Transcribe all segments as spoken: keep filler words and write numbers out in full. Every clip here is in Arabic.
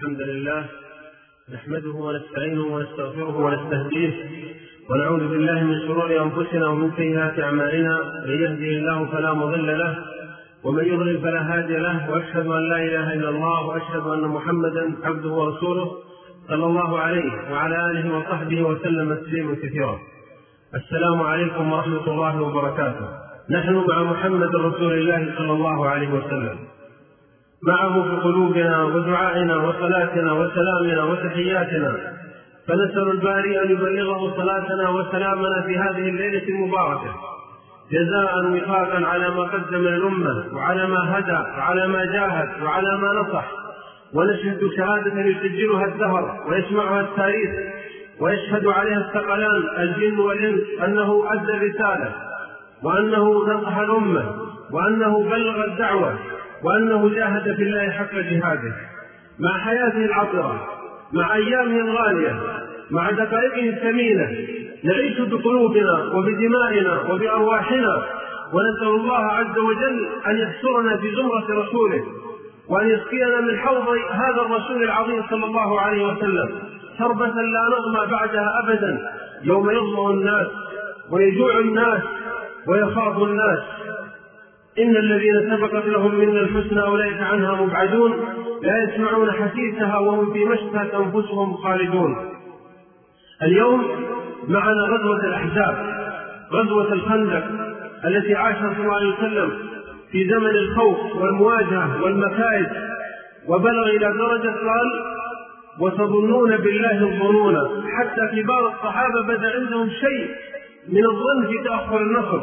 الحمد لله نحمده ونستعينه ونستغفره ونستهديه ونعوذ بالله من شرور أنفسنا ومن سيئات أعمالنا. من يهده الله فلا مضل له ومن يضلل فلا هادي له، وأشهد أن لا إله إلا الله وأشهد أن محمدا عبده ورسوله صلى الله عليه وعلى آله وصحبه وسلم تسليما كثيرا. السلام عليكم ورحمة الله وبركاته. نحن مع محمد رسول الله صلى الله عليه وسلم، معه في قلوبنا ودعائنا وصلاتنا وسلامنا وتحياتنا، فنسأل الباري أن يبلغه صلاتنا وسلامنا في هذه الليلة المباركة جزاء وفاقا على ما قدم الأمة وعلى ما هدى وعلى ما جاهد وعلى ما نصح، ونشهد شهادة يسجلها الدهر ويسمعها التاريخ ويشهد عليها الثقلان الجن والإنس أنه أدى الرسالة وأنه نصح الأمة وأنه بلغ الدعوة وأنه جاهد في الله حق جهاده، مع حياته العطرة، مع أيامه الغالية، مع دقائقه الثمينة، نعيش بقلوبنا وبدمائنا وبأرواحنا، ونسأل الله عز وجل أن يحشرنا في زمرة رسوله وأن يسقينا من حوض هذا الرسول العظيم صلى الله عليه وسلم شربة لا نظمأ بعدها أبدا، يوم يظمأ الناس ويجوع الناس ويخاف الناس. إن الذين سبقت لهم منا الحسنى أولئك عنها مبعدون، لا يسمعون حسيسها وهم في مشتهى أنفسهم خالدون. اليوم معنا غزوة الأحزاب، غزوة الخندق التي عاش صلى الله عليه وسلم في زمن الخوف والمواجهة والمكائد، وبلغ إلى درجة قال وتظنون بالله الظنون، حتى كبار الصحابة بدأ عندهم شيء من الظن في تأخر النصر،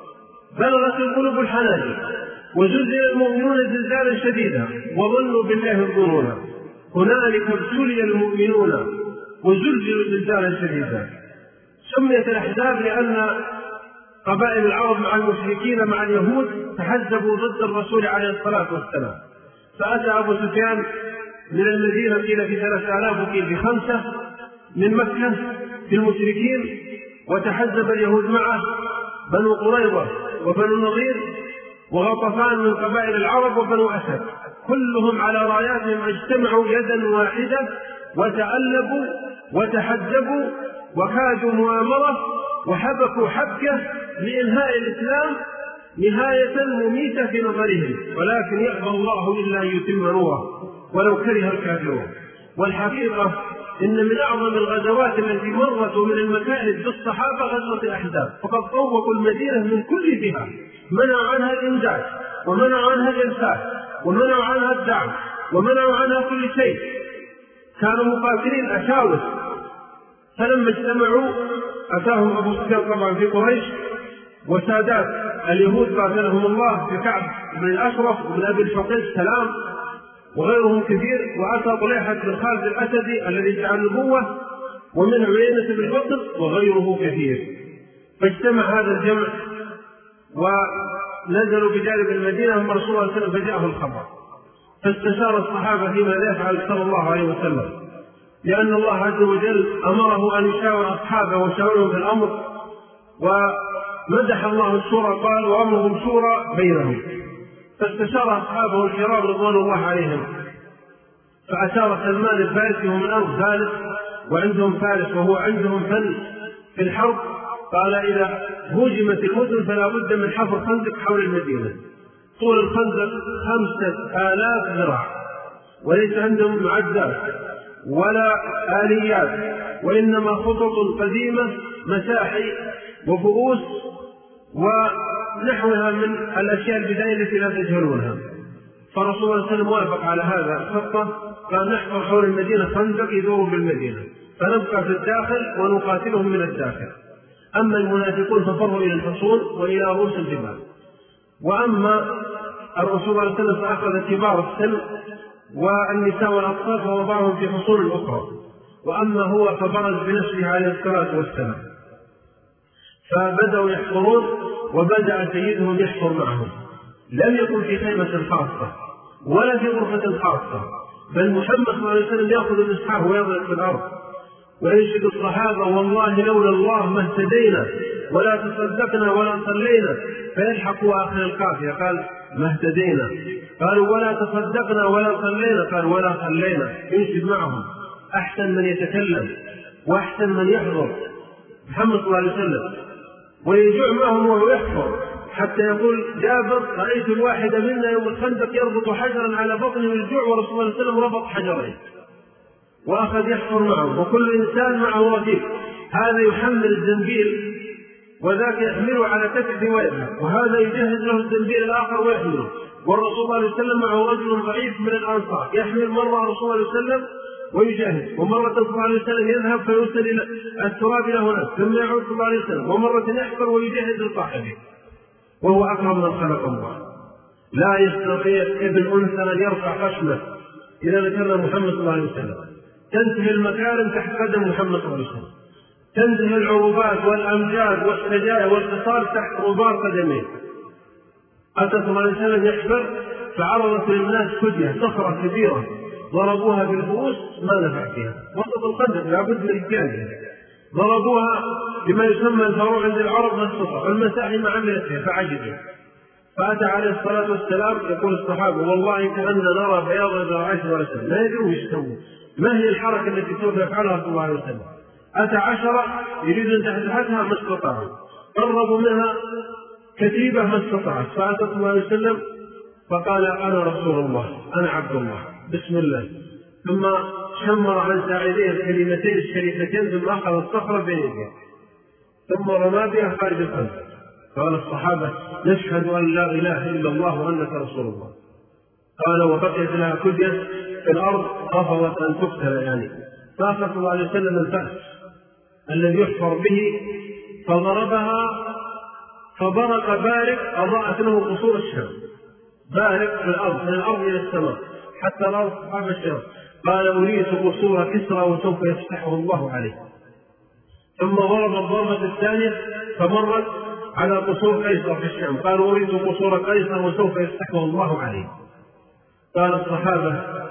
بلغت القلوب الحناجر وزلزل المؤمنون زلزالا شديدا وظنوا بالله الظنون. هنالك ابتلي المؤمنون وزلزلوا زلزالا شديدا. سميت الأحزاب لأن قبائل العرب مع المشركين مع اليهود تحزبوا ضد الرسول عليه الصلاة والسلام، فأتى أبو سفيان من المدينة قيل في ثلاثة آلاف وقيل في خمسة من مكة في المشركين، وتحزب اليهود معه بنو قريظة وبنو النضير وغطفان من قبائل العرب وبنو أسد، كلهم على راياتهم اجتمعوا يدا واحدة وتألبوا وتحزبوا وكادوا مؤامرة وحبكوا حبكة لإنهاء الإسلام نهاية مميتة في نظرهم، ولكن يأبى الله إلا أن يتم نوره ولو كره الكافرون. والحقيقة إن من أعظم الغزوات التي مرت من المكائد بالصحابة غزوة الأحزاب، فقد طوقوا المدينة من كل جهة، منعوا عنها الإنجاز ومنعوا عنها الإرسال ومنعوا عنها الدعم ومنعوا عنها كل شيء، كانوا مقاتلين أشاوس. فلما اجتمعوا أتاهم أبو سفيان طبعا في قريش وسادات اليهود قاتلهم الله في كعب بن الأشرف ومن أبي الفقيس سلام وغيرهم كثير، وأتى طليحة بن خالد الأسدي الذي ادعى النبوة، ومن عيينة بن بطر وغيره كثير. فاجتمع هذا الجمع ونزلوا بجانب المدينة هم رسول الله صلى الله عليه وسلم، فجاءه الخبر، فاستشار الصحابة فيما يفعل صلى الله عليه وسلم، لأن الله عز وجل أمره أن يشاور أصحابه وشاورهم في الأمر، ومدح الله الشورى قال وأمرهم شورى بينهم. فاستشار أصحابه الكرام رضوان الله عليهم، فأشار سلمان الفارسي ومن أرض فارس وعندهم فارس وهو عندهم فن في الحرب، قال إذا هجمت المدن فلا بد من حفر خندق حول المدينة، طول الخندق خمسة آلاف ذراع، وليس عندهم معدات ولا آليات، وإنما خطط قديمة مساحي وفؤوس ونحوها من الأشياء البدائية التي لا تجهلونها. فرسول الله صلى الله عليه وسلم وافق على هذا الخطة، قال نحفر حول المدينة خندق يدور بالمدينة، فنبقى في الداخل ونقاتلهم من الداخل. أما المنافقون ففروا إلى الحصون وإلى رؤوس الجبال، وأما الرسول صلى الله عليه وسلم فأخذ كبار السن والنساء والأطفال فوضعهم في حصون أخرى، وأما هو فبرز بنفسه عليه الصلاة والسلام. فبدأوا يحفرون وبدأ سيدهم يحفر معهم، لم يكن في خيمة خاصة ولا في غرفة خاصة، بل محمد صلى الله عليه وسلم يأخذ المسحاب ويضرب في الأرض وينشد الصحابة والله لولا الله ما اهتدينا ولا تصدقنا ولا صلينا فيلحقوا آخر القافية، قال ما اهتدينا. قالوا ولا تصدقنا ولا صلينا، قال ولا صلينا. ينشد معهم. أحسن من يتكلم وأحسن من يحضر محمد صلى الله عليه وسلم، ويجوع معهم وهو يحفر، حتى يقول جابر رأيت الواحد منا يوم الخندق يربط حجرا على بطنه من الجوع ورسول الله صلى الله عليه وسلم ربط حجرين وأخذ يحفر معه، وكل إنسان معه رفيق. هذا يحمل الزنبيل وذاك يحمله على كتفه ويذهب، وهذا يجهز له الزنبيل الآخر ويحمله. والرسول صلى الله عليه وسلم معه رجل ضعيف من الأنصار يحمل مرة الرسول صلى الله عليه وسلم ويجهز، ومرة صلى الله عليه وسلم يذهب فيرسل إلى التراب إلى هناك، ثم يعود صلى الله عليه وسلم ومرة يحفر ويجهز لصاحبه، وهو أكرم من خلق الله. لا يستطيع ابن أنثى أن يرفع خشمه إذا ذكرنا محمد صلى الله عليه وسلم. تنتهي المكارم تحت قدم محمد صلى الله عليه وسلم، تنتهي العروبات والأمجاد والسجايا والخصال تحت غبار قدميه. أتى صلى الله عليه وسلم يحفر فعرضت للناس فدية صخرة كبيرة ضربوها بالبؤوس ما نفع فيها، وسط الخندق لابد من الجانب، ضربوها بما يسمى الفروع عند العرب ما استطاعوا، المساحي ما عملت فيها فعجبوا. فأتى عليه الصلاة والسلام يقول الصحابة والله كأننا نرى بياض ذراعيه صلى الله عليه وسلم، لا يدرون ايش يسوون، ما هي الحركة التي سوف يفعلها صلى الله عليه وسلم. أتى عشرة يريدون تحتها ما استطاعوا، قربوا منها كتيبة ما استطاعت، فأتى صلى الله عليه وسلم فقال أنا رسول الله أنا عبد الله بسم الله، ثم شمر عن ساعديه الكلمتين الشريفتين ثم أخذ الصخرة بين يديه ثم رمى بها خارج الخندق. قال الصحابة نشهد أن لا إله إلا الله وأنك رسول الله. قال وبقيت لها كدية في الأرض رفضت أن تقتل يعني. فأخذ صلى الله عليه وسلم الفأس الذي يحفر به فضربها فبرق بارق أضاءت له قصور الشام، بارق في الأرض من الأرض إلى السماء حتى الأرض صحاب الشام. قال أريد قصور كسرى وسوف يفتحه الله عليه. ثم ضرب الضربة الثانية فمرت على قصور قيصر في الشام، قال أريد قصور قيصر وسوف يفتحه الله عليه. قال الصحابة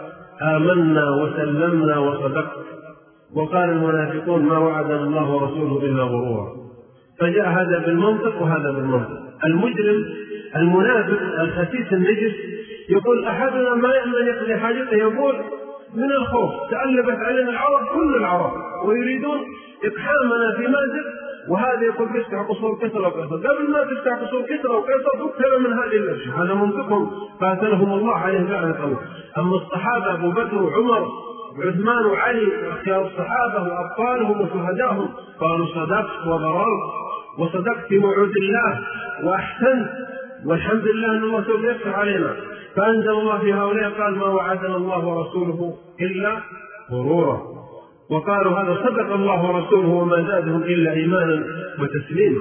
آمنا وسلمنا وصدقت. وقال المنافقون ما وعدنا الله ورسوله إلا غرورا. فجاء هذا بالمنطق وهذا بالمنطق. المجرم المنافق الخسيس النجس يقول أحدنا ما يأمن يقضي حاجته، يقول من الخوف تألبت علينا العرب كل العرب ويريدون إقحامنا في مازق، وهذا يقول بيفتح قصور كسرى وقيصر، قبل ما تفتح قصور كسرى وقيصر تقتل من هذه الأشياء. هذا منطقهم قاتلهم الله عليه لعنة الله. أما الصحابة أبو بكر وعمر وعثمان وعلي اختيار الصحابة وأبطالهم وشهدائهم قالوا صدقت وبررت وصدقت في وعود الله وأحسنت والحمد لله أن الله سوف يفتح علينا. فأنزل الله في هؤلاء قال ما وعدنا الله ورسوله إلا غرورا. وقالوا هذا صدق الله ورسوله وما زادهم إلا إيمانا وتسليما.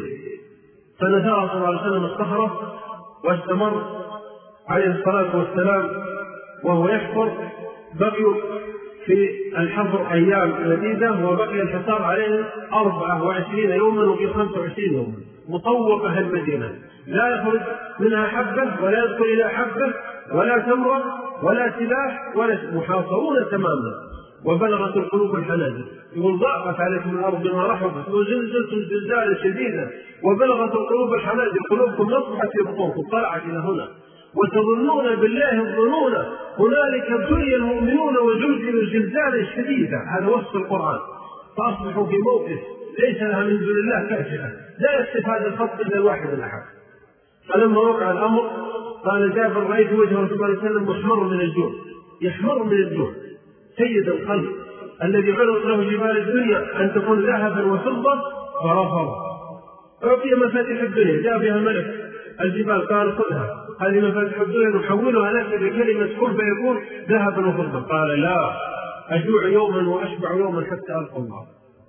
فنزل صلى الله عليه وسلم الصخرة واستمر عليه الصلاة والسلام وهو يحفر. بقيوا في الحفر أيام مديدة وبقي الحصار عليه أربعة وعشرين يوما وفي خمسة وعشرين يوما، مطوقة المدينة لا يخرج منها حبة ولا يدخل إلى حبة ولا تمرة ولا سلاح ولا محاصرون تماما. وبلغت القلوب الحناجر، يقول ضاقت عليكم الأرض بما رحبت وزلزلتم زلزالا شديدا وبلغت القلوب الحناجر، قلوبكم نصحت في بطونكم طلعت إلى هنا وتظنون بالله الظنون هنالك ابتلي المؤمنون وزلزلوا زلزالا شديدا. هذا وصف القرآن. فأصبحوا في موقف ليس لها من دون الله كاشفة، لا يكشف هذا الخط إلا الواحد الأحد. فلما وقع الأمر قال جابر رأيت وجه رسول الله صلى الله عليه وسلم محمر من الجوع، يحمر من الجوع. سيد الخلق الذي عرض له جبال الدنيا أن تكون ذهبا وفضة فرفض. أعطي مفاتيح الدنيا جاء بها ملك الجبال قال خذها هذه مفاتيح الدنيا نحولها لك بكلمة كن فيكون ذهبا وفضة. قال لا أجوع يوما وأشبع يوما حتى ألقى الله.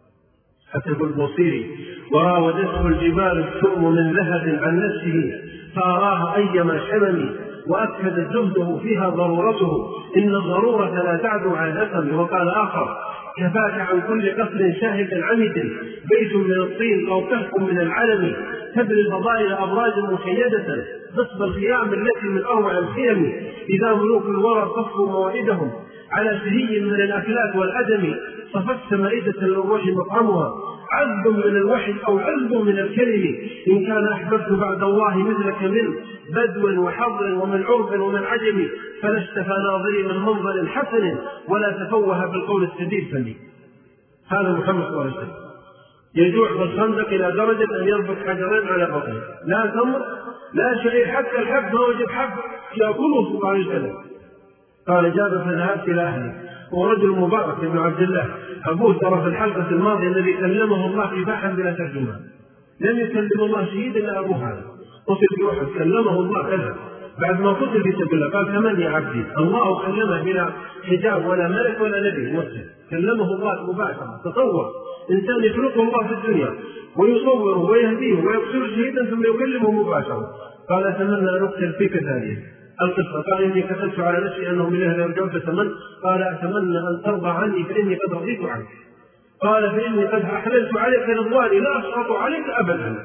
حسب البصيري وراودته الجبال الشؤم من ذهب عن نفسه فأراها أيما شمم وأكد زهده فيها ضرورته إن الضرورة لا تعدو عن الأثم. وقال آخر كفاك عن كل قصر شاهد عمد بيت من الطين أو كهف من العلم تبني الفضائل أبراج مشيدة نصب الخيام التي من أروع الخيم إذا ملوك الورى صفوا موعدهم على شهي من الأكلات والأدم صفت مائدة للروح مطعمها عذب من الوحي أو عذب من الكلم، إن كان أحببت بعد الله مثلك من بدو وحضر ومن عرب ومن عجم، فلا اشتفى ناظري من منظر حسن ولا تفوه بالقول السديد فني. هذا محمد صلى الله عليه وسلم يجوع في الخندق إلى درجة أن يربط حجرين على بطنه، لا تمر لا شيء، حتى الحب ما وجد حب يأكله صلى الله عليه وسلم. قال جابر فذهبت إلى أهلي، ورجل مبارك بن عبد الله أبوه ترى في الحلقة الماضية الذي كلمه الله كفاحا بلا ترجمان، لم يكلم الله شهيدا إلا أبوه هذا، قتل في أحد كلمه الله كذا بعد ما قتل في سبيل الله، قال كمان يا عبدي الله كلمه بلا حجاب ولا ملك ولا نبي مسلم، كلمه الله مباشرة. تصور إنسان يخلقه الله في الدنيا ويصوره ويهديه ويبصر شهيدا ثم يكلمه مباشرة. قال أتمنى أن أقتل فيك ثانيا القصة. قال إني كتبت على نفسي أنه من أهل يرجعون فتمن. قال أتمنى أن ترضى عني فإني قد رضيت عنك. قال فإني قد أحللت عليك رضواني لا أسخط عليك أبدا.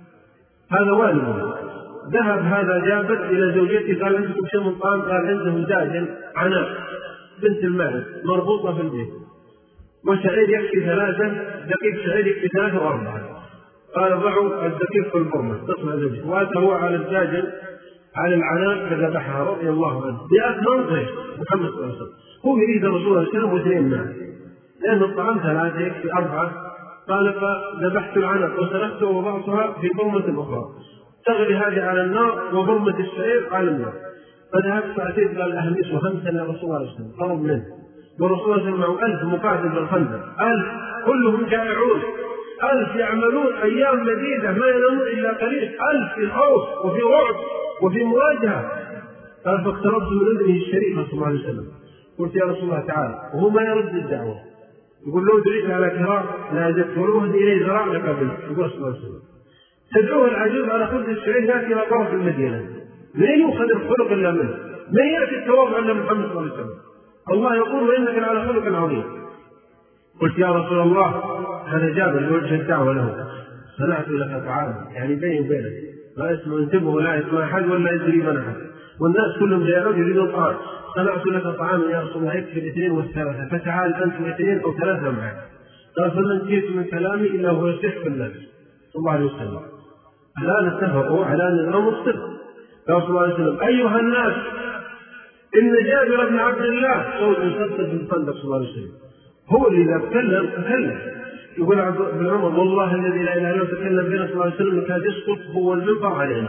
هذا والد. ذهب هذا جابر إلى زوجته قال عندكم شيء من طعام؟ قال عنده داجن عناق بنت الماعز مربوطة في البيت، وشعير يكفي ثلاثة، دقيق شعير يكفي ثلاثة وأربعة. قال ضعوا الدقيق في البرمة تصنع زوجته، وأتى هو على الداجن على العناق فذبحها رضي الله عنه. جاءت منطقة محمد صلى الله عليه وسلم، هو يريد الرسول صلى الله عليه وسلم واثنين معه لأن الطعام ثلاثة يكفي أربعة. قال فذبحت العناق وسلخته ووضعتها في برمة أخرى، تغلي هذه على النار وبرمة الشعير على النار. فذهبت فأتيت قال أهمس وخمسا يا رسول الله صلى الله عليه وسلم، طلب منه، ورسول الله معه ألف مقاتل بالخندق، ألف كلهم جائعون، ألف يعملون أيام مديدة ما ينامون إلا قليل، ألف في خوف وفي رعب وفي مواجهة. قال فاقتربت من أذنه الشريفة صلى الله عليه وسلم، قلت يا رسول الله تعالى، وهو ما يرد الدعوة، يقول له دريت على كرام لا أجبت ولو هدي إليه ذراع لقبلت. يقول صلى الله عليه وسلم تدعوه العجوز على خبز الشعير يأتي إلى طرف المدينة، من يؤخذ الخلق إلا منه؟ من يأتي التواضع إلا محمد صلى الله عليه وسلم؟ الله يقول وإنك على خلق عظيم. قلت يا رسول الله هذا جابر لوجه الدعوة له، صنعت لك طعاما يعني بيني وبينك ما اسمه انتبه ولا يسمع أحد ولا يدري من أحد، والناس كلهم جاءوا يريدون طعام. صنعت لك طعاما يا رسول الله يكفي الاثنين والثلاثة، فتعال أنت الاثنين أو ثلاثة معك. قال فمن جئت من كلامي إلا هو يصح بالنفس صلى الله عليه وسلم. الآن اتفقوا على أن الأمر الصدق. قال صلى الله عليه وسلم أيها الناس إن جابر بن عبد الله صوت مسدد من الخندق صلى الله عليه وسلم هو اللي إذا تكلم تكلم. يقول عبد بن عمر والله الذي لا إله إلا هو تكلم بنا صلى الله عليه وسلم كاد يسقط هو المنبر علينا.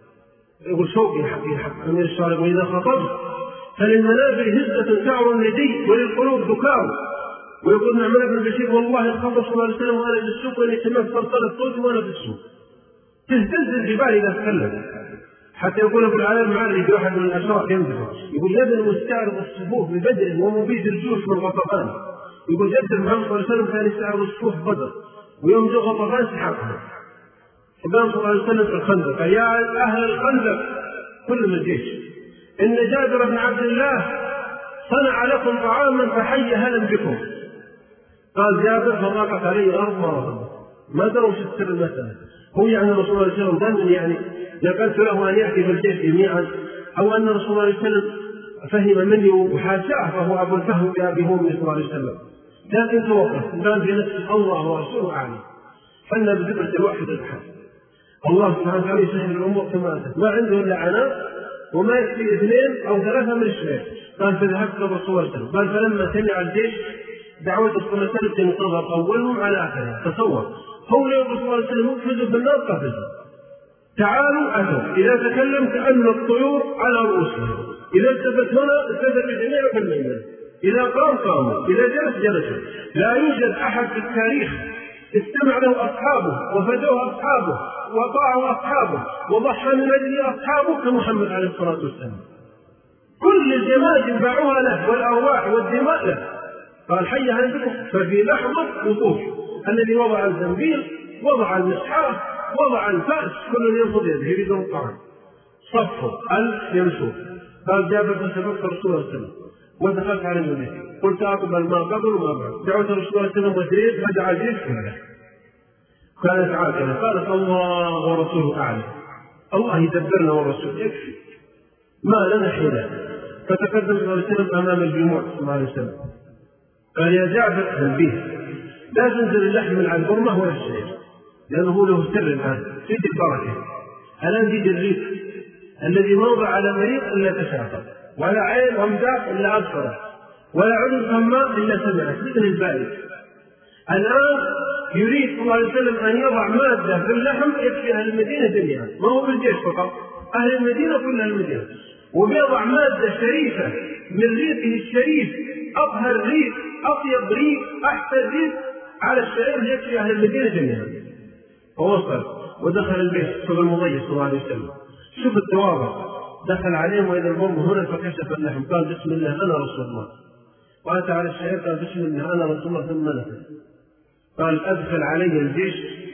يقول شوقي حقي حق أمير الشارع وإذا خطبت فللمنابر هزة تعر الندي وللقلوب ذكار. ويقول نعمان بن بشير والله الخطب صلى الله عليه وسلم وأنا في السوق وإني سمعت صرصرة الصوت وأنا في السوق. تهتز الجبال إذا تكلم. حتى يقول ابن العالم معري في واحد من الأشراف ينبه يقول يد المستعرض الصفوف ببدر ومبيد الجيوش من غطفان. يقول جد محمد صلى الله عليه وسلم كان يستعرض الصفوف بدر ويوم جو غطفان سحقها. فقال صلى الله عليه وسلم في الخندق يا أهل الخندق كل من الجيش إن جابر بن عبد الله صنع لكم طعاما فحي هلا بكم. قال جابر فضاقت عليه الأرض مرة ما دروا في السر المسألة. هو يعني رسول الله صلى الله عليه وسلم يعني لقلت له أن يأتي بالجيش جميعا أو أن رسول الله صلى الله عليه وسلم فهم مني وحاشاه فهو أبو الفهم بأبي هو صلى الله عليه وسلم. لكن توقف كان في نفس الله ورسوله أعلم فلنا بذكرة الواحد الحد. الله سبحانه وتعالى يسهل الأمور كما أتت ما عنده إلا عناء وما يكفي اثنين أو ثلاثة من الشباب. قال فذهبت للرسول صلى الله عليه وسلم قال فلما سمع الجيش دعوة صلى الله عليه وسلم تنتظر أولهم على آخرهم. تصور هو يوم صلى الله عليه وسلم مقفز بالنار قفزوا تعالوا أتوا إذا تكلم كأن الطيور على رؤوسهم إذا التفت هنا التفت الجميع في الميدان إذا قام قاموا إذا جلس جلسوا. لا يوجد أحد في التاريخ استمع له أصحابه وفدوه أصحابه وطاعوا أصحابه وضحى من أجل أصحابه كمحمد عليه الصلاة والسلام. كل الجماعة باعوها له والأرواح والدماء له. قال حي عندكم ففي لحظة وقوف الذي وضع الزنبيل وضع المسحار وضع الفأس كل ينفض يده يريد الطعام صفه ألف يمشوا. قال جابر فسبقت رسول الله صلى الله عليه وسلم ودخلت على المدينة قلت أقبل ما قبل وما بعد. دعوت رسول الله صلى الله عليه وسلم وزيد فدعا زيد كله كانت عاقلة. قالت الله ورسوله أعلم الله يدبرنا والرسول يكفي ما لنا حيلة. فتقدم صلى الله عليه وسلم أمام الجموع صلى الله عليه وسلم قال يا جعفر تنبيه لا تنزل اللحم من على البرمة ولا الشعير، لأنه هو له سر الآن فيه البركة. الآن يجي الريق الذي موضع على مريض إلا تشافى، ولا عين رمزاء إلا أبصرت، ولا عين سماء إلا سمعت، مثل البائس. الآن يريد صلى الله عليه وسلم أن يضع مادة في اللحم يكفي أهل المدينة جميعا، ما هو بالجيش فقط، أهل المدينة كل أهل المدينة، وبيضع مادة شريفة من ريقه الشريف، أطهر ريق، أطيب ريق، أحسن ريق على الشعير يكفي أهل المدينة جميعا. ووصل ودخل البيت صلى المضيف صلى الله عليه وسلم، شوف التواضع، دخل عليهم وإذا البوم هنا فكشف اللحم، قال بسم الله أنا رسول الله. وأتى على الشعير قال بسم الله أنا رسول الله، ثم نفذ قال أدخل علي الجيش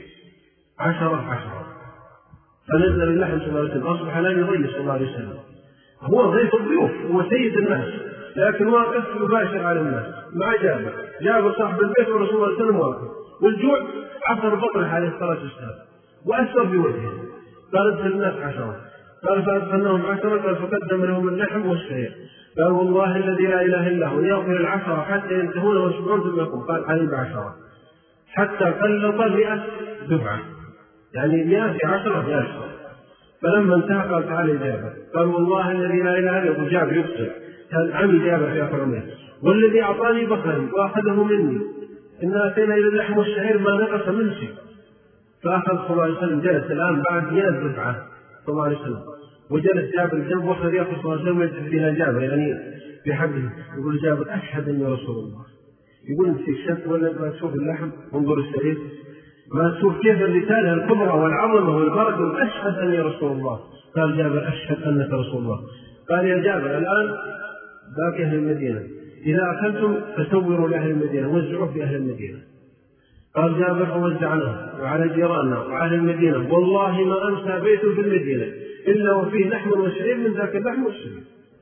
عشرة عشرة، فنزل اللحم صلى الله عليه وسلم، أصبح لا يضيف صلى الله عليه وسلم، هو ضيف الضيوف، هو سيد الناس، لكن واقف يباشر على الناس مع جابر، جابر صاحب البيت ورسول الله صلى الله عليه وسلم واقف، والجوع عصر بطنه عليه الصلاة والسلام وأثر بوجهه، قال ادخل الناس عشرة، قال فأدخلناهم عشرة، قال فقدم لهم اللحم والشعير، قال والله الذي لا إله إلا هو يغفر العشرة حتى ينتهون ويشبعون ثم يقوم، قال عليهم بعشرة حتى قلط مئة دفعة، يعني مئة في عشرة يعشرة. فلما انتهى قال تعالى جابر، قال والله الذي لا إله إلا هو، جابر يبصر كان عمي جابر في آخر عمره، والذي أعطاني بخلا وأخذه مني إن أتينا إلى اللحم والشعير ما نقص من شيء. فأخذ صلى الله عليه وسلم، جلس الآن بعد مئة دفعة صلى الله عليه وسلم، وجلس جابر جنب وأخذ يأخذ صلى الله عليه وسلم ويجلس إلى جابر يعني بحبه، يقول جابر أشهد أني رسول الله، يقول انت شك ولا ما تشوف اللحم انظر الشريف، ما تشوف كيف الرسالة الكبرى والعظمة والبركة، أشهد أني رسول الله. قال جابر أشهد أنك رسول الله. قال يا جابر الآن باقي أهل المدينة، إذا أكلتم فسوروا لأهل المدينة وزعوا في أهل المدينة. قال جابر فوزعناه وعلى جيراننا وعلى المدينة، والله ما أمسى بيت في المدينة إلا وفيه لحم وشعير من ذاك اللحم والشعير.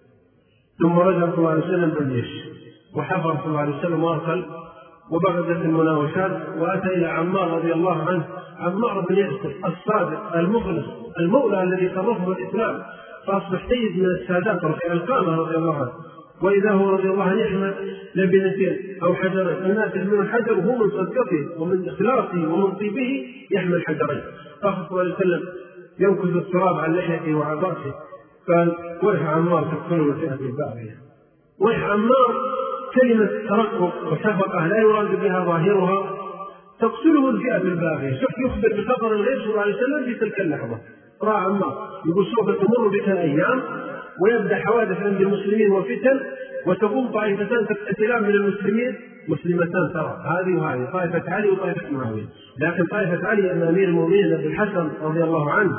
ثم رجع صلى الله عليه وسلم بالجيش وحفر صلى الله عليه وسلم واكل، وبغدت المناوشات، واتى الى عمار رضي الله عنه، عمار بن ياسر الصادق المخلص المولى الذي شرفه الاسلام، فاصبح سيد من السادات رفيع القامه رضي الله عنه، واذا هو رضي الله عنه يحمل لبنتين او حجرين، الناس يحملون الحجر وهو من صدقته ومن اخلاصه ومن طيبه يحمل حجرين، فاخذ صلى الله عليه وسلم ينكث التراب عن لحيته وعن راسه، قال ويح عمار تقتله الفئه الباغيه. ويح عمار كلمة ترقب وشفقة لا يراد بها ظاهرها، تقتله الفئة الباغية. شوف يخبر بخبر الغيب صلى الله عليه وسلم في تلك اللحظة، رأى عمار يقول سوف تمر بك الأيام ويبدأ حوادث عند المسلمين وفتن، وتقوم طائفتان تقتتلان من المسلمين، مسلمتان ترى هذه وهذه، طائفة علي وطائفة معاوية، لكن طائفة علي أن أمير المؤمنين أبي الحسن رضي الله عنه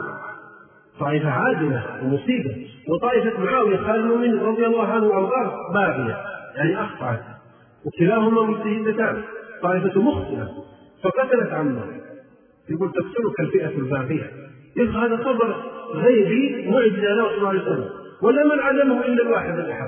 طائفة عادلة ومصيبة، وطائفة معاوية خالد المؤمنين رضي الله عنه وأرضاه باغية يعني أخطأت، وكلاهما مجتهدتان، طائفة مخطئة فقتلت عمار، يقول تقتلك الفئة الباغية. هذا خبر غيبي معجزة له صلى الله عليه وسلم، ولا من علمه إلا الواحد الأحد،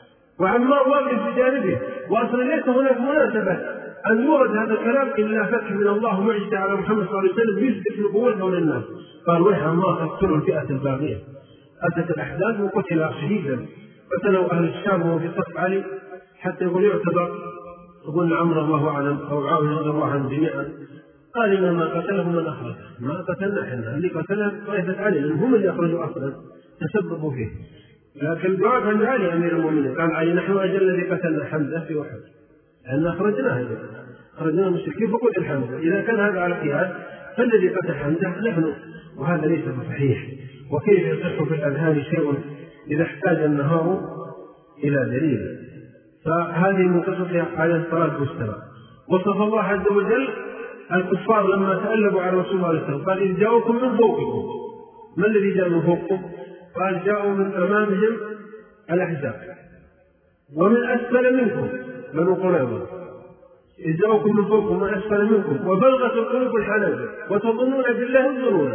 وعمار واقف بجانبه، وأصلا ليس هناك مناسبة أن يورد هذا الكلام إلا فتح من الله معجزة على محمد صلى الله عليه وسلم يثبت نبوته للناس. قال ويح عمار تقتل الفئة الباغية. أتت الأحداث وقتل شهيدا، قتلوا أهل الشام وهو في صف علي، حتى يقول يعتبر يقول عمرو الله أعلم أو عاوز رضي الله عنه جميعا، قال إنما قتله من أخرج، ما قتلنا إحنا، اللي قتله طائفة علي لأن هم اللي أخرجوا أصلا تسببوا فيه، لكن دعاء عن علي أمير المؤمنين قال علي نحن أجل الذي قتلنا حمزة في أحد، لأن أخرجناه أخرجنا المشركين فقتل حمزة، إذا كان هذا على قياس فالذي قتل حمزة نحن، وهذا ليس بصحيح. وكيف يصح في الأذهان شيء إذا احتاج النهار إلى دليل؟ فهذه من قصة عليه الصلاة والسلام. وصف الله عز وجل الكفار لما تألبوا على رسول الله عليه الصلاة والسلام، قال إذ جاءوكم من فوقكم. ما الذي جاء من فوقكم؟ قال جاءوا من أمامهم الأحزاب، ومن أسفل منكم بنو قريظة. إذ جاءوكم من فوقكم ومن أسفل منكم وبلغت القلوب الحناجر وتظنون بالله الظنون،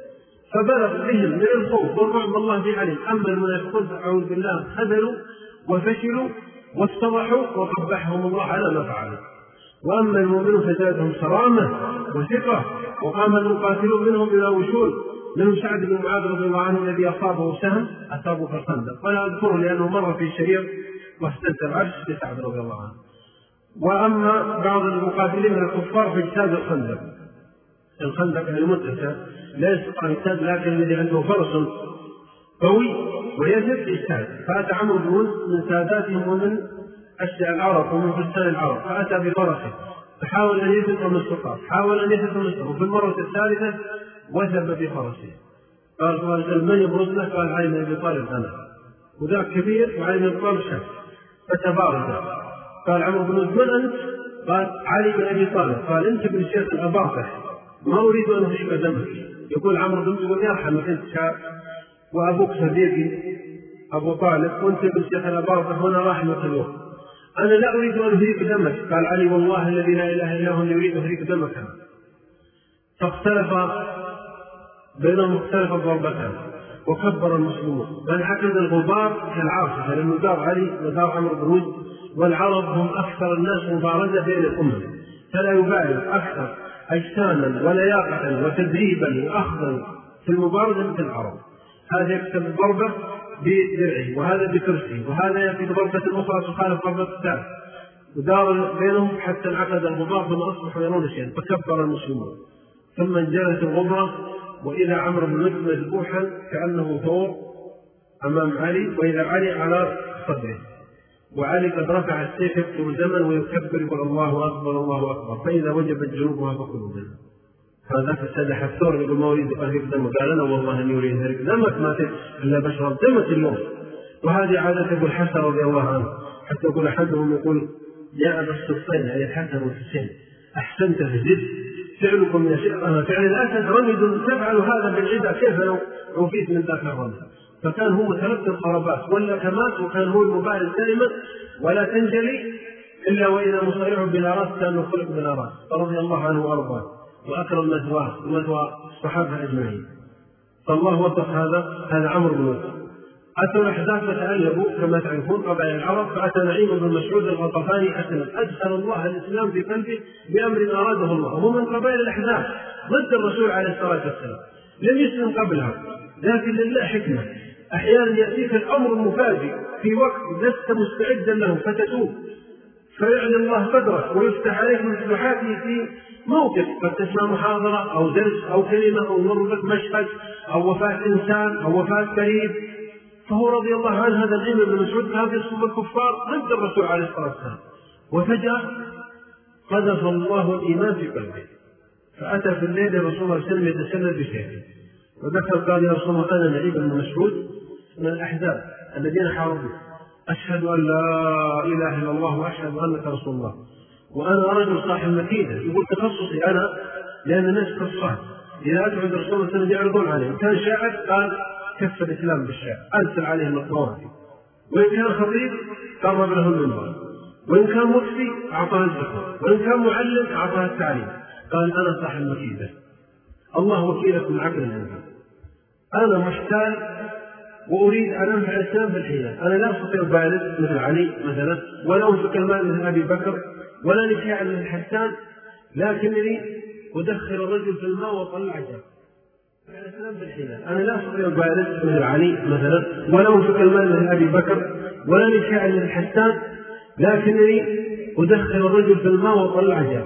فبلغ بهم من الخوف والرعب الله في عليهم. أما المنافقون فأعوذ بالله خذلوا وفشلوا واستضحوا وقبحهم الله على ما فعلوا. وأما المؤمنون فزادهم صرامة وثقة، وقام المقاتلون منهم إلى وشول، منهم سعد بن معاذ رضي الله عنه الذي أصابه سهم أصابه في الخندق، ولا أذكره لأنه مر في شريط واستلت العرش لسعد رضي الله عنه. وأما بعض المقاتلين من الكفار فاجتاز الخندق، الخندق المتسع لا يستطيع يجتاز، لكن الذي عنده فرس قوي ويجب اجتاز. فأتى عمرو بن ود من ساداتهم ومن أشياء العرب ومن فستان العرب، فأتى بفرسه فحاول أن يثبت ما استطاع، حاول أن يثبت ما استطاع، وفي المرة الثالثة وثب بفرسه. قال صلى الله عليه وسلم: من يبرز له؟ قال: علي بن أبي طالب أنا. وذاك كبير وعلي بن أبي طالب شاب، فتبارز. قال عمرو بن ود: من أنت؟ قال: علي بن أبي طالب. قال: أنت ابن الشيخ الأباطح، ما أريد أن أهلك دمك. يقول عمرو بن ود: يقول: يرحمك أنت شاب وأبوك صديقي أبو طالب، وأنت ابن الشيخ الأباطح، هنا رحمة الله، أنا لا أريد أن أهلك دمك. قال علي: والله الذي لا إله إلا هو يريد أهلك دمك. فاختلف بينهم، اختلف ضربتان، وكبر المسلمون، بل حكم الغبار كالعاصفة، لأنه دار علي ودار عمرو بن ود، والعرب هم أكثر الناس مبارزة بين الأمم، فلا يبالغ أكثر أجساما ولياقة وتدريبا وأخذا في المبارزة مثل العرب. هذا يكسب الضربة بدرعه، وهذا بكرسه، وهذا يأتي بضربة أخرى تخالف ضربة الثالث، ودار بينهم حتى انعقد الغبار ثم أصبحوا يرون شيئا، فكبر المسلمون. ثم انجلت الغبرة، وإذا عمرو بن ود مذبوحا كأنه ثور أمام علي، وإذا علي على صدره، وعلي قد رفع السيف يكتب الزمن ويكبر يقول: الله أكبر الله أكبر، فإذا وجبت جنوبها فكلوا منها. هذا فسدح الثور يقول: ما أريد أهلك دمك. قال: أنا والله أني أريد أهلك دمك، ما إلا بشرب دمك اليوم. وهذه عادة أبو الحسن رضي الله عنه، حتى يقول أحدهم يقول: يا أبا السلطان، أي الحسن والحسين، أحسنت في الجد، فعلكم يا شيخ فعل الأسد رمد، تفعل هذا بالعدة، كيف لو عفيت من ذاك الرمد؟ فكان هو متلقي الضربات واللكمات، وكان هو المبارز دائما، ولا تنجلي إلا وإذا مصارعه بلا رأس كان خلق بلا رأس، رضي الله عنه وأرضاه، وأكرم مثواه ومثوى الصحابة أجمعين. فالله وفق هذا هذا عمرو بن ود. أتوا الأحزاب فتألبوا كما تعرفون قبائل العرب، فأتى نعيم بن مسعود الغطفاني أسلم، أدخل الله الإسلام في قلبه بأمر أراده الله، وهو من قبائل الأحزاب ضد الرسول عليه الصلاة والسلام، لم يسلم قبلها، لكن لله حكمة، أحيانا يأتيك الأمر المفاجئ في وقت لست مستعدا له فتتوب، فيعلن الله قدرك ويفتح عليك من فتوحاته في موقف، قد تسمع محاضرة أو درس أو كلمة أو مر بك مشهد أو وفاة إنسان أو وفاة قريب. فهو رضي الله عنه هذا العلم بن مسعود كان يصوم الكفار ضد الرسول عليه الصلاة والسلام، وفجأة قذف الله الإيمان في قلبه، فأتى في الليل رسول الله صلى الله عليه وسلم يتسلل بسيفه، ودخل قال: يا رسول الله، أنا نعيم بن مسعود من الأحزاب الذين حاربوا، أشهد أن لا إله إلا الله وأشهد أنك رسول الله، وأنا رجل صاحب مكيدة. يقول تخصصي أنا، لأن الناس قصات إذا أدعو الرسول صلى الله عليه وسلم يعرضون عليه، كان شاعر قال كف الإسلام بالشعر، أرسل عليهم الطوافي، وإن كان خطيب قرب له المنبر، وإن كان مفتي أعطاه الزكاة، وإن كان معلم أعطاه التعليم. قال: أنا صاحب مكيدة، الله وكيلكم عقل عندي، أنا محتال وأريد أن أنفع الإسلام بالحيلة، أنا لا أستطيع بالغ مثل علي مثلا، ولا أنفق المال مثل أبي بكر، ولا نشاع مثل حسان، لكنني أدخل الرجل في الماء وطلع عجب الإسلام بالحيلة. أنا لا أستطيع بالغ مثل علي مثلا، ولا أنفق المال مثل أبي بكر، ولا نشاع مثل حسان، لكنني أدخل الرجل في الماء وطلع عجب.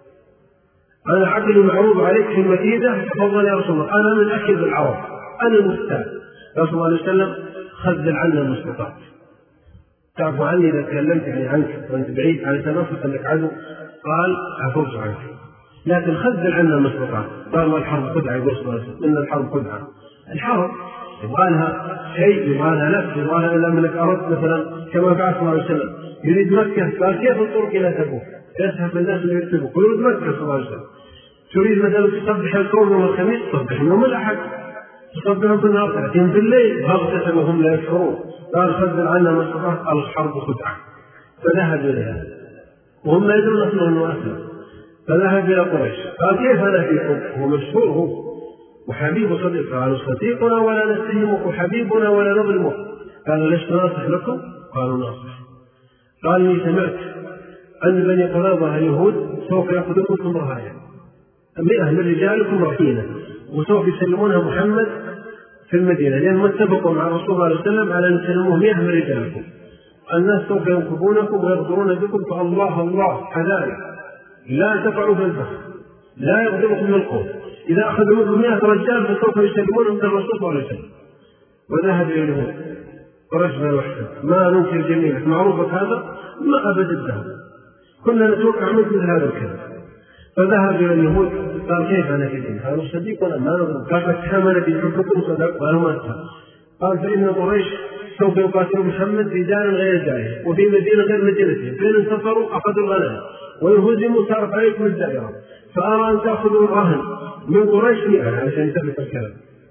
أنا عقلي معروض عليك في المكيدة، تفضل يا رسول الله، أنا من أكيد العرب، أنا المختار. رسول الله عليه وسلم: خذل عنا المستطاع، تعرف عني إذا تكلمت يعني عنك وأنت بعيد على تنفس أنك عدو، قال: عفوت عنك، لكن خذل عنا المستطاع. قال: والحرب خدعة، يقول صلى الله عليه وسلم: إن الحرب خدعة. الحرب يبغى لها شيء، يبغى لها نفس، يبغى لها إلا منك أردت مثلا كما فعل صلى الله عليه وسلم يريد مكة، قال: كيف الطرق إلى تبوك؟ يسحب الناس اللي يكتبوا يريد مكة صلى الله عليه وسلم. تريد مثلا تصبح الكون يوم الخميس، تصبح يوم الأحد، تصبحوا بالنهار ثلاثين بالليل، بغتة وهم لا يشعرون. قال: خذل عنا ما استطعت. قال: الحرب خدعة. فذهب إليها وهم لا يدرون أصلا أنه أسلم، فذهب إلى قريش قال: كيف أنا فيكم؟ هو مشهور هو وحبيب صديق. قالوا: صديقنا ولا نتهمك، وحبيبنا ولا نظلمك. قال: لست ناصح لكم؟ قالوا: ناصح. قال: لي سمعت أن بني قريظة اليهود سوف يأخذونكم رهائن، مئة من رجالكم رهينة، وسوف يسلمونها محمد في المدينة، لأنهم اتفقوا مع الرسول صلى الله عليه وسلم على أن يسلموه مئة من رجالكم. الناس سوف ينكبونكم ويغدرون بكم، فالله الله حذاري لا تقعوا في البحر، لا يغضبكم من القوم، إذا أخذوا منهم مئة رجال فسوف يسلمون من الرسول صلى الله عليه وسلم. وذهب إلى اليهود ورجل وحده، ما ننكر جميلك معروفك هذا ما أبد الدهر، كنا نتوقع منك مثل هذا الكلام. فذهب إلى اليهود قال كيف أنا كذب؟ قالوا صديق ولا ما نظر؟ قال فتحمل بحبكم صدق. قالوا ما أتفهم. قال فإن قريش سوف يقاتلوا محمد في دار غير داره وفي مدينة غير مدينته، فإن انتصروا أخذوا الغنائم وإن هزموا صارت عليكم الدائرة، فأرى أن تأخذوا الرهن من قريش مئة عشان يثبت الكلام،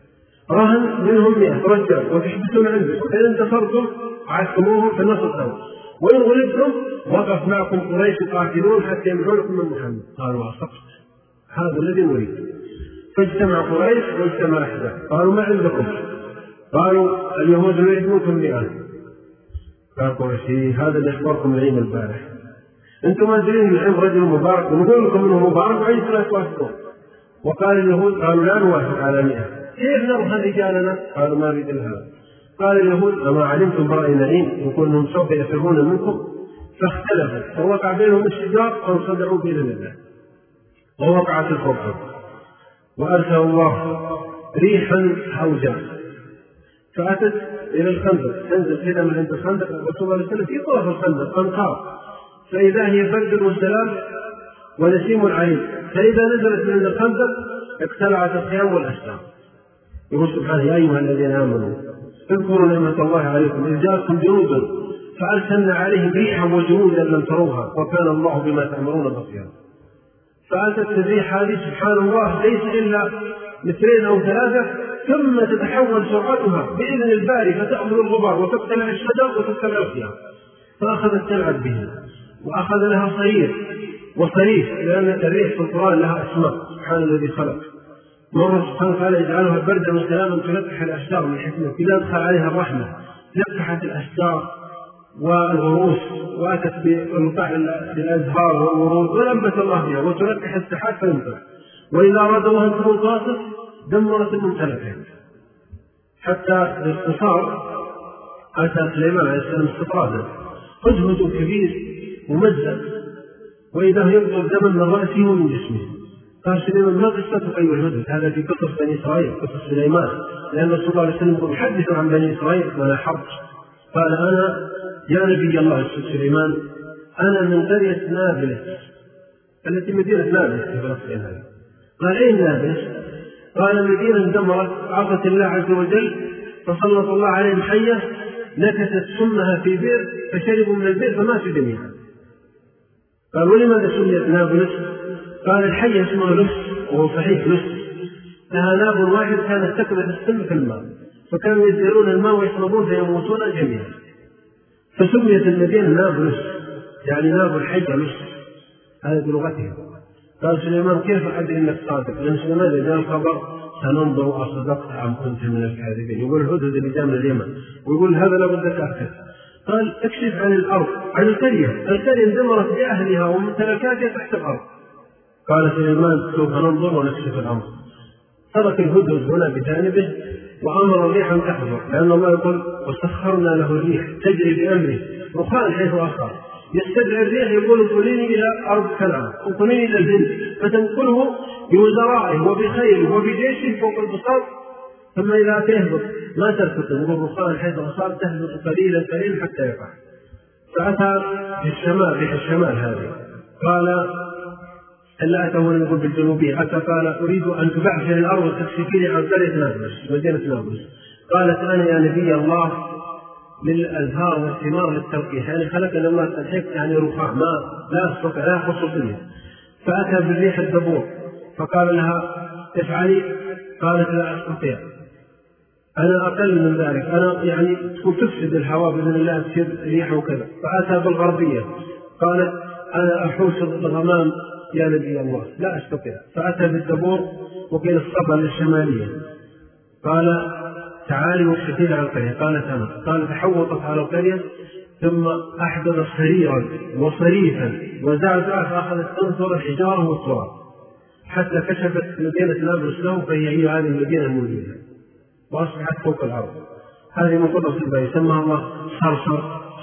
رهن منهم مئة رجال وتحبسون عندكم، فإن انتصرتم عزتموهم في النصر لهم، وإن غلبتم وقف معكم قريش يقاتلون حتى يمنعونكم من محمد. قالوا صدقت، هذا الذي نريد. فاجتمع قريش واجتمع الأحزاب، قالوا ما عندكم؟ قالوا اليهود نريد منكم مئة. قال قريش هذا اللي أخبركم العلم البارح، أنتم ما تدرين العلم رجل مبارك ونقول لكم أنه مبارك وعيد لا توافقون. وقال اليهود قالوا لا نوافق على مئة، كيف نرهن رجالنا؟ قالوا ما نريد هذا. قال اليهود أما علمتم برأي نعيم وكونهم سوف يفرون منكم؟ فاختلفوا فوقع بينهم الشجار فانصدعوا بإذن الله ووقعت الفرقة، وأرسل الله ريحا هوجا فأتت إلى الخندق، تنزل كذا من عند الخندق الرسول صلى الله عليه وسلم في طرف الخندق أنقاض، فإذا هي برد وسلام ونسيم عليم، فإذا نزلت من عند الخندق اقتلعت الخيام والأشجار. يقول سبحانه يا أيها الذين آمنوا اذكروا نعمة الله عليكم إذ جاءتكم جنود فأرسلنا عليهم ريحا وجنودا لم تروها وكان الله بما تعملون بصيرا. فأتت الريح هذه سبحان الله ليس إلا مترين أو ثلاثة ثم تتحول سرعتها بإذن الباري فتأخذ الغبار وتقتلع الشجر وتقتلع الخيام، فأخذت تلعب به وأخذ لها صرير وصريف، لأن الريح في القرآن لها أسماء سبحان الذي خلق. مرة سبحانه وتعالى يجعلها بردا وسلاما تلقح الأشجار من حكمه، إذا دخل عليها الرحمة لقحت الأشجار والغروس وأتت بالأزهار والورود ولنبت الله بها وتلقح السحاب فينبت، وإذا أراد الله أن تكون قاصر دمرت الممتلكات. حتى باختصار أتى سليمان عليه السلام استطرادا هدهد كبير ممزق وإذا يبدو الدم من رأسه ومن جسمه. قال سليمان ما قصتك أيها الهدهد؟ هذا في قصص بني إسرائيل قصص سليمان، لأن رسول الله عليه وسلم يحدث عن بني إسرائيل ولا حرج. قال أنا يا نبي الله سليمان أنا من قرية نابلس التي مدينة نابلس في فلسطين هذه. قال أين نابلس؟ قال مدينة دمرت عصت الله عز وجل فسلط الله عليهم حية نكست سمها في بئر فشربوا من البئر فماتوا جميعا. قال ولماذا سميت نابلس؟ قال الحية اسمها لص وهو صحيح لص، لها ناب واحد كانت تكبت السم في الماء فكانوا يزيرون الماء ويشربون فيموتون جميعا، فسميت المدينة نابلس يعني ناب الحية لص، هذا بلغتهم. قال سليمان كيف أدري أنك صادق؟ لأن سليمان إذا جاء الخبر سننظر أصدقت أم كنت من الكاذبين. يقول الهدهد اللي جاء من اليمن ويقول هذا لابد تأكد. قال اكشف عن الأرض عن القرية، القرية اندمرت بأهلها وممتلكاتها تحت الأرض. قال سليمان سوف ننظر ونكشف الأمر. ترك الهدهد هنا بجانبه وأمر الريح أن تحضر، لأن الله يقول وسخرنا له الريح تجري بأمره رخاء حيث أصاب، يستدعي الريح يقول انقليني إلى أرض كنعان انقليني إلى الهند، فتنقله بوزرائه وبخيله وبجيشه فوق البساط، ثم إذا تهبط ما ترتقي يقول رخاء حيث أصاب تهبط قليلا قليلا حتى يقع. فأتى في الشمال ريح الشمال هذه قال إلا أتونا نقول بالجنوبية أتى قال أريد أن تبعثر الأرض وتكشفيني عن قرية نابلس مدينة نابلس. قالت أنا يا نبي الله للأزهار والثمار للتلقيح، يعني خلقنا الله الحكم يعني رخاء ما لا أستطيع لا خصوصية. فأتى بالريح الدبور فقال لها افعلي، قالت لا أستطيع أنا أقل من ذلك، أنا يعني تفسد الهواء بإذن الله تصير ريح وكذا. فأتى بالغربية قالت أنا أحوش الغمام يا نبي الله لا أستطيع. فأتى بالدبور وقيل الصبا للشمالية قال تعالي واشتكي على القرية، قالت أنا. قال تحوطت على القرية ثم أحدث سريرا وصريفا وزعزع فأخذت تنثر الحجارة والتراب حتى كشفت مدينة نابلس له فهي هي هذه المدينة الموجودة وأصبحت فوق الأرض. هذه من قدرة الله يسمى الله صرصر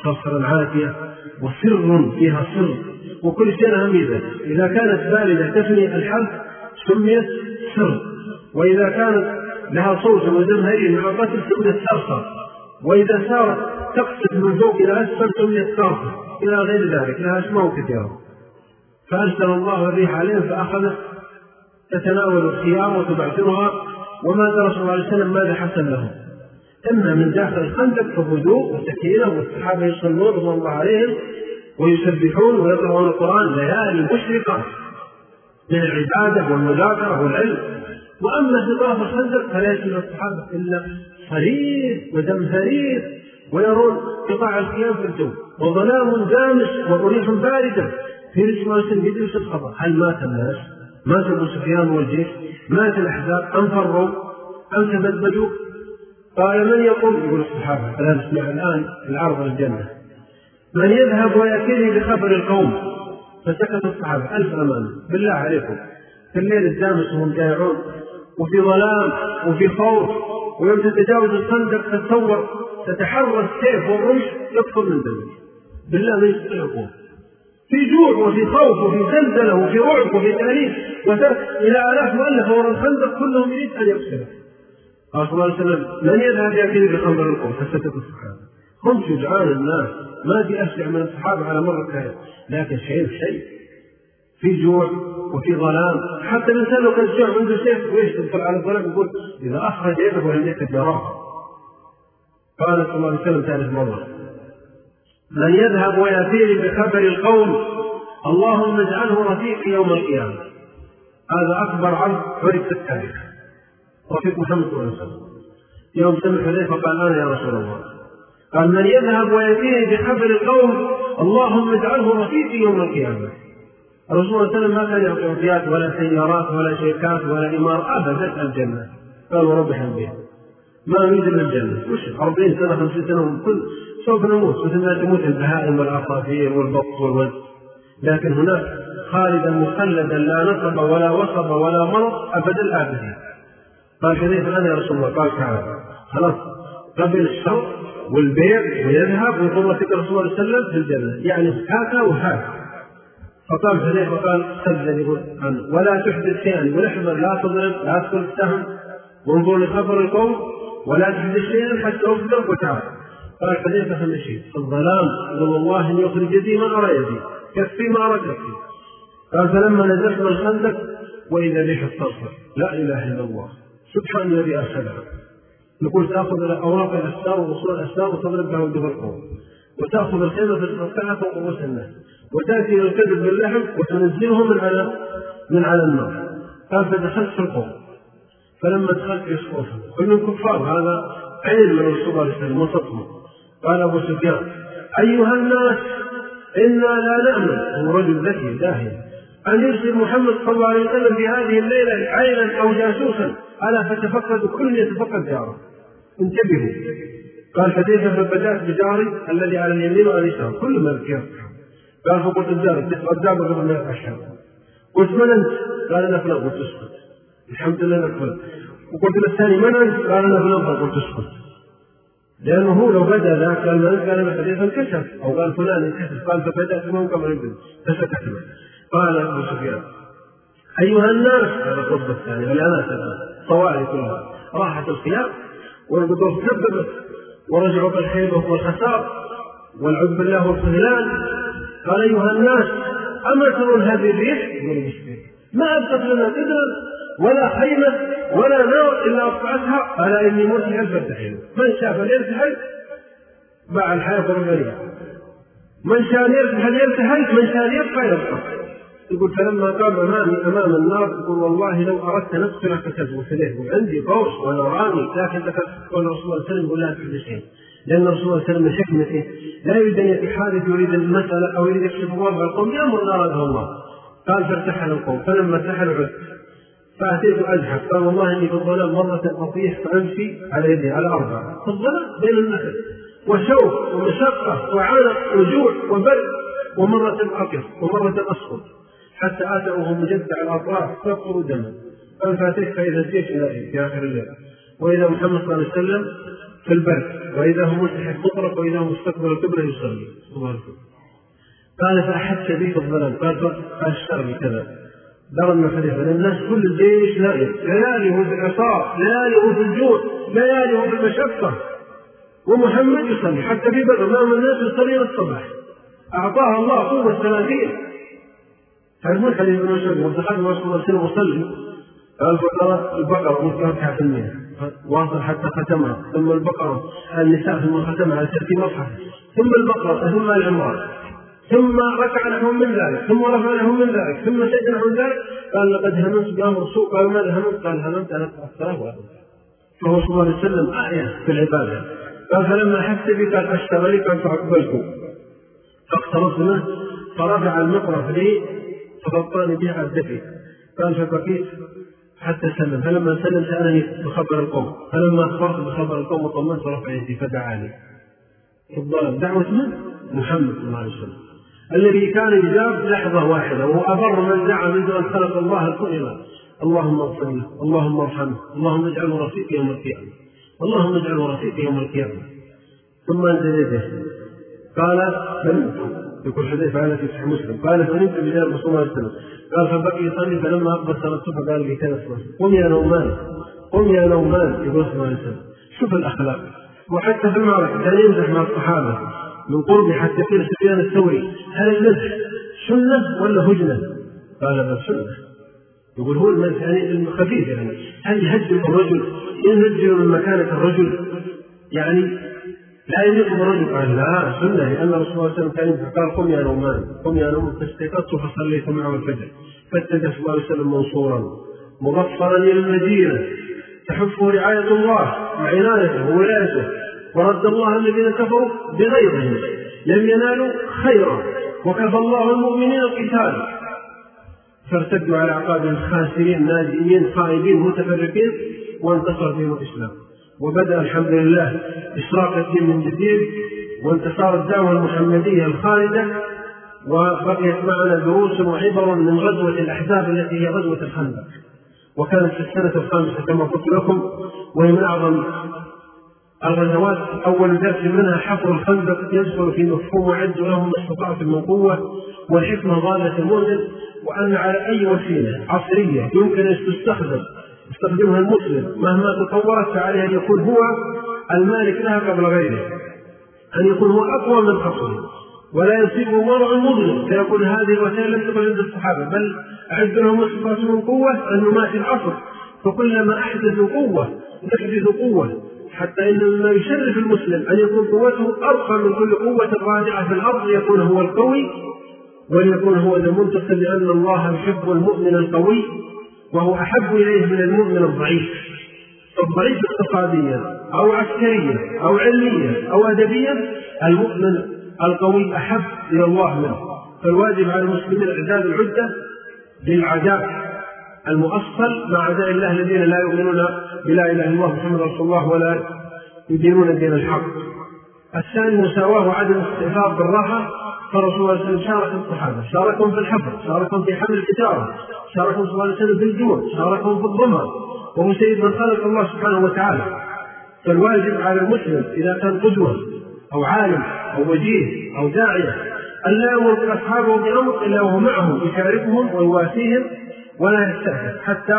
صرصرا عاتية وسر فيها سر، وكل شيء لها ميزة. إذا كانت باردة تفني الحرف سميت سر، وإذا كانت لها صوت وزمهرير مع قتل سميت صرصر، وإذا صارت تقصد من فوق إلى أسفل سميت صرصر، إلى غير ذلك، لها أسماء كثيرة. فأرسل الله الريح عليهم فأخذت تتناول الخيار وتبعثرها، وما درى صلى الله عليه وسلم ماذا حصل لهم. إما من داخل الخندق فهدوء وسكينة، والصحابة يصلون رضوان الله عليهم ويسبحون ويقرؤون القرآن ليالي مشرقة من العبادة والمذاكرة والعلم. وأما في طرف الخندق فلا يجد الصحابة إلا صرير وزمهرير، ويرون قطاع الخيام في الجو وظلام دامس وريح باردة. في رسم يجلس الخبر: هل مات الناس؟ مات أبو سفيان والجيش؟ مات الأحزاب؟ أم فروا؟ أم تبددوا؟ قال: من يقول؟ يقول الصحابة: فلا نسمع الآن العرض للجنة. من يذهب ويأتيني بخبر القوم؟ فسكت الصحابة: ألف أمان بالله عليكم، في الليل الدامس وهم جائعون وفي ظلام وفي خوف، ويوم تتجاوز الخندق تتصور تتحرى السيف والرمح يدخل من دمه، بالله ما يستطيعون، في جوع وفي خوف وفي زلزلة وفي رعب وفي تهريب وترك إلى آلاف مؤلفة ورا الخندق كلهم يريد أن يقتله. قال صلى الله عليه وسلم: من يذهب يأتيني بخبر القوم؟ فسكت الصحابة. هم شجعان الناس، ما في أشجع من الصحابة على مر الحياة، لكن شيء شيء في جوع وفي ظلام. حتى الإنسان لو كان جوع عنده سيف ويشتغل على الظلام يقول: إذا أخرج يده ولم يكد يراه. قال صلى الله عليه وسلم ثالث مرة: من يذهب ويأتيني بخبر القوم اللهم اجعله رفيقي يوم القيامة. هذا أكبر عرض عرف التاريخ، رفيق محمد صلى الله عليه وسلم. يوم سمع حذيفة قال: أنا يا رسول الله. قال: من يذهب ويأتيني بخبر القوم اللهم اجعله رفيقي يوم القيامة. الرسول صلى الله عليه وسلم ما كان يعطي عطيات ولا سيارات ولا شيكات ولا إمارة، أبدا الجنة. قال: ورب حمده ما نريد من الجنة، وش أربعين سنة خمسين سنة كل سوف نموت مثل ما تموت البهائم والعصافير والبط والوز، لكن هناك خالدا مخلدا لا نصب ولا وصب ولا مرض أبدا الآبدين. قال: كيف أنا يا رسول الله؟ قال: تعالى خلاص قبل الشر والبيع ويذهب ويقول فيك رسول الله صلى الله عليه وسلم في الجنة، يعني هكا وهكا. فقال حذيفة قال: سجل يقول عنه: ولا تحدث شيئا ولحظة، لا تضرب لا تدخل السهم وانظر لخبر القوم ولا تحدث شيئا حتى أفضل وتعالى. قال حذيفة: فهم شيء الظلام قل والله أن يخرج يدي ما أرى يدي، كفي ما أرى كفي. قال: فلما نزلت من الخندق وإذا ريح الصرصر، لا إله إلا الله سبحان الذي أرسلها. نقول: تأخذ أوراق الأستار وأصول الأستار وتضرب بها وجه القوم، وتأخذ الخيمة فتقطعها فوق رؤوس الناس، وتأتي الكذب باللحم وتنزله من على من على النار. قال: فدخلت في القوم، فلما دخلت يسقطهم كلهم كفار، هذا علم من رسول الله صلى الله عليه وسلم وصفهم. قال أبو سفيان: أيها الناس إنا لا نأمن، هو رجل ذكي داهي، أن يرسل محمد صلى الله عليه وسلم في هذه الليلة عينا أو جاسوسا، ألا فتفقدوا كل يتفقد جاره، انتبهوا. قال حذيفة: فبدأت بجاري الذي على اليمين وعلى اليسار كل ما ذكر. قال: فقلت الجار الجار قبل ما أشهد. قلت: من أنت؟ قال: أنا فلان. قلت: اسكت. الحمد لله نقبل. وقلت للثاني: من أنت؟ قال: أنا فلان. قلت: اسكت. لأنه هو لو بدأ ذاك قال: من أنت؟ قال: أنا حذيفة انكشف، أو قال فلان انكشف. قال: فبدأت منهم كما يبدو فسكتنا. قال أبو سفيان: أيها الناس، هذا الخطبة الثانية والأناس الطوالي كلها، راحت الخيام والبطور تسببت ورجعوا بالحيبة والخسار والعذب بالله والخذلان. قال: أيها الناس أما ترون هذه الريح؟ ما أبقت لنا قدرا ولا خيمة ولا نار إلا أطفأتها. قال: إني مرتحل فارتحل، من شاء فليرتحل باع الحياة والمرية، من شاء يرتحل يرتحل، من شاء يبقى يبقى. يقول: فلما قام أمامي أمام النار يقول: والله لو أردت نقتل قتلت إليه، عندي قوس وأنا رامي، لكن ذكرت قول رسول الله صلى الله عليه وسلم يقول: لا تحدث شيء، لأن رسول الله صلى الله عليه وسلم حكمته لا يريد أن يتحادث يريد المسألة أو يريد يكشف وضع القوم يأمر لا أراده الله. قال: فارتحل القوم، فلما ارتحل عدت فأتيت أزحف. قال: والله إني في الظلام مرة أطيح فأمشي على يدي على أربعة في الظلام بين النخل، وشوق ومشقة وعنق وجوع وبرد، ومرة أقف ومرة أسقط، حتى آتوه مجدع الأطراف تقطر دما. قال: فأتيت فإذا الجيش إلى في آخر الليل، وإذا محمد صلى الله عليه وسلم في البرد، وإذا هو ملتحف مطرق، وإذا هو مستقبل القبلة يصلي. قال فأحس بي في الظلام، قال فأشتر بكذا درنا خليفة الناس كل الجيش نائم، لياليه في العصار، لياليه في الجوع، لياليه في المشقة، ومحمد يصلي حتى في بدر أمام الناس يصلي الصباح. أعطاها الله قوة ثلاثين. فالملك عليه بن مسعود ودخل رسول الله صلى الله عليه وسلم قال فقرأ البقرة متركها في المياه واصل حتى ختمها، ثم البقرة النساء ثم ختمها على ترتيب مصحف، ثم البقرة ثم العمران، ثم ركع نحو من ذلك، ثم رفع نحو من ذلك، ثم سجد نحو من ذلك. قال لقد هممت بأمر سوء. قال ماذا هممت؟ قال هممت أن أقرأ الصلاة وأقرأ. فهو صلى الله عليه وسلم آية في العبادة. قال فلما أحس بي قال أشتغلي قال فأقبلت فاقتربت منه فرفع المقرف لي فغطاني بها على الدفي. قال فبكيت حتى سلم، فلما سلم سألني بخبر القوم، فلما أخبرت بخبر القوم وطمنت رفع يدي فدعاني. الضرب دعوة من؟ محمد صلى الله عليه وسلم الذي كان يجاب لحظة واحدة، وهو أبر من دعا منذ أن خلق الله الكون. اللهم اغفر له، اللهم ارحمه، اللهم اجعله رفيق يوم القيامة، اللهم اجعله رفيق يوم القيامة. ثم انزل يده قال فنمت، يقول حديث عن في صحيح مسلم قال فنمت بجانب رسول الله صلى الله عليه وسلم. قال فبقي يصلي، فلما أقبل صلاة الصبح قال لي كذا قم يا نومان، قم يا نومان، يقول صلى الله عليه وسلم. شوف الأخلاق. وحتى في المعركة كان يمزح مع الصحابة من قرب حتى يصير سفيان الثوري هل المزح سنة ولا هجنة؟ قال بل سنة. يقول هو المزح يعني الخفيف، يعني هل يهجم الرجل ينزل من مكانة الرجل يعني لا يليق بالرجل؟ قال لا سنة، لأن رسول الله صلى الله عليه وسلم كان يمزح قال قم يا نومان، قم يا نومان، فاستيقظت فصليت معه الفجر فاتجه صلى الله عليه وسلم منصورا مبصرا إلى المدينة تحفه رعاية الله وعنايته وولايته، ورد الله الذين كفروا بغيظهم لم ينالوا خيرا، وكفى الله المؤمنين القتال، فارتدوا على أعقابهم خاسرين ناجئين خائبين متفرقين، وانتصر دين الإسلام. وبدأ الحمد لله إشراق الدين من جديد، وانتصار الدعوة المحمدية الخالدة، وبقيت معنا دروس وعبر من غزوة الأحزاب التي هي غزوة الخندق، وكانت في السنة الخامسة كما قلت لكم، وهي من أعظم الغزوات. أول درس منها حفر الخندق يدخل في مفهوم وعد لهم ما استطعتم من قوة، والحكمة ضالة المؤمن، وأن على أي وسيلة عصرية يمكن أن تستخدم يستخدمها المسلم مهما تطورت فعليه أن يكون هو المالك لها قبل غيره، أن يكون هو أقوى من خصمه، ولا يصيبه مرع مظلم فيقول هذه الوسائل لم تكن عند الصحابة، بل أعد لهم ما استطعتم من قوة أنه ما في العصر، فكلما أحدثوا قوة نحدث قوة، حتى إن مما يشرف المسلم أن يكون قوته أرقى من كل قوة رادعة في الأرض، يكون هو القوي وليكون هو المنتصر، لأن الله يحب المؤمن القوي وهو أحب إليه من المؤمن الضعيف. الضعيف اقتصاديا أو عسكريا أو علميا أو أدبيا، المؤمن القوي أحب إلى الله منه. فالواجب على المسلمين إعداد العدة للعداء المؤصل مع أعداء الله الذين لا يؤمنون بلا إله إلا الله محمد رسول الله ولا يدينون الدين الحق. الثاني مساواة وعدم الاستئثار بالراحة، فرسول الله صلى الله عليه وسلم شارك الصحابة، شاركهم في الحفر، شاركهم في حمل الحجارة، شاركهم صلى الله عليه وسلم في الجوع، شاركهم في الظما، وهو سيد من خلق الله سبحانه وتعالى. فالواجب على المسلم إذا كان قدوة أو عالم أو وجيه أو داعية أن لا يأمر أصحابه بأمر إلا وهو معهم يشاركهم ويواسيهم ولا يستأثر، حتى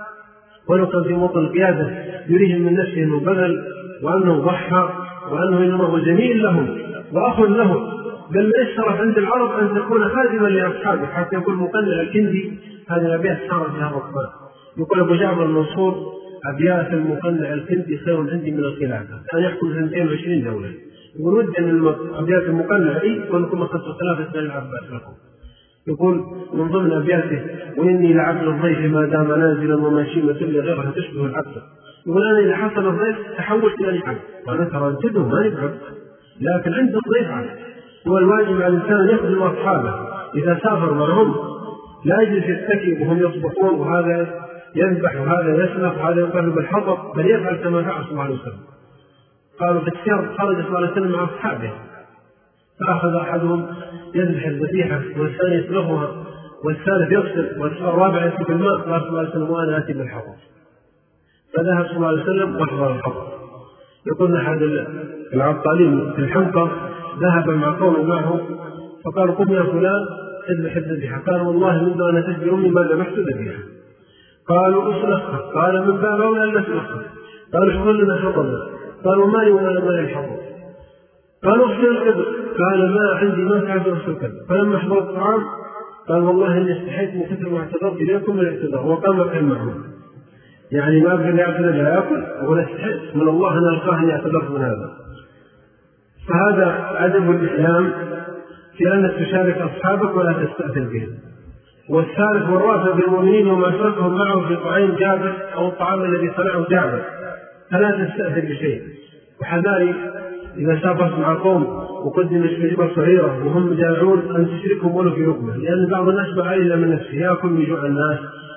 ولو كان في موطن القيادة يريهم من نفسه أنه بذل وأنه ضحى وأنه إنما هو جميل لهم وأخ لهم. بل من الشرف عند العرب أن تكون خادما لأصحابه، حتى يكون مقنع الكندي هذه الأبيات صارت لها رقمان. يقول أبو جعفر المنصور أبيات المقنع الكندي خير عندي من الخلافة، كان يحكم اثنتين وعشرين دولة. يقول ودي أن أبيات المقنع دي ونكون خمسة ثلاثة سنين العباس لكم. يقول من ضمن أبياته وإني لعبد الضيف ما دام نازلا وماشيمة لغيرها تشبه العبد. يقول أنا إذا حصل الضيف تحولت إلى عبد، وأنا تردده ما نبعد، لكن عند الضيف عبد. هو الواجب على الإنسان يخدم أصحابه إذا سافر معهم، لا يجلس يتكئ وهم يصبحون وهذا يذبح وهذا يسلخ وهذا يقرب الحطب، بل يفعل كما فعل صلى الله عليه وسلم. قالوا في السير خرج صلى الله عليه وسلم مع أصحابه، فأخذ أحدهم يذبح الذبيحة والثاني يسلخها والثالث يغسل والرابع يأتي بالماء، قال صلى الله عليه وسلم وأنا آتي بالحطب. فذهب صلى الله عليه وسلم وحضر الحطب، يقول أحد العطالين في الحنطة ذهب مع قوم معه فقال قم يا فلان اذبح الذبيحة. قال والله منذ أن تجري أمي ما ذبحت ذبيحة. قالوا اسلخها. قال من باب أولى أن نسلخها. قالوا اشغل لنا حطبنا. قالوا ما لي ولا ما الحطب. قالوا اغسل القدر. قال ما عندي ما تعرف اغسل القدر. فلما حضر الطعام قال والله اني استحيت من كثر ما اعتذرت اليكم من الاعتذار وقام يقيم معهم. يعني ما ابغى يعتذر لا ياكل ولا استحيت من الله ان القاه اني اعتذرت من هذا. فهذا ادب الاسلام في انك تشارك اصحابك ولا تستاثر بهم. والثالث والرابع بالمؤمنين وما اشركهم معه في طعام جابر او الطعام الذي صنعه جابر فلا تستاثر بشيء. وحذاري إذا سافرت مع قوم وقدم شجرة صغيرة وهم جائعون أن تشركهم ولو في لقمة، لأن بعض الناس بغى إلا من نفسه يأكل من جوع الناس.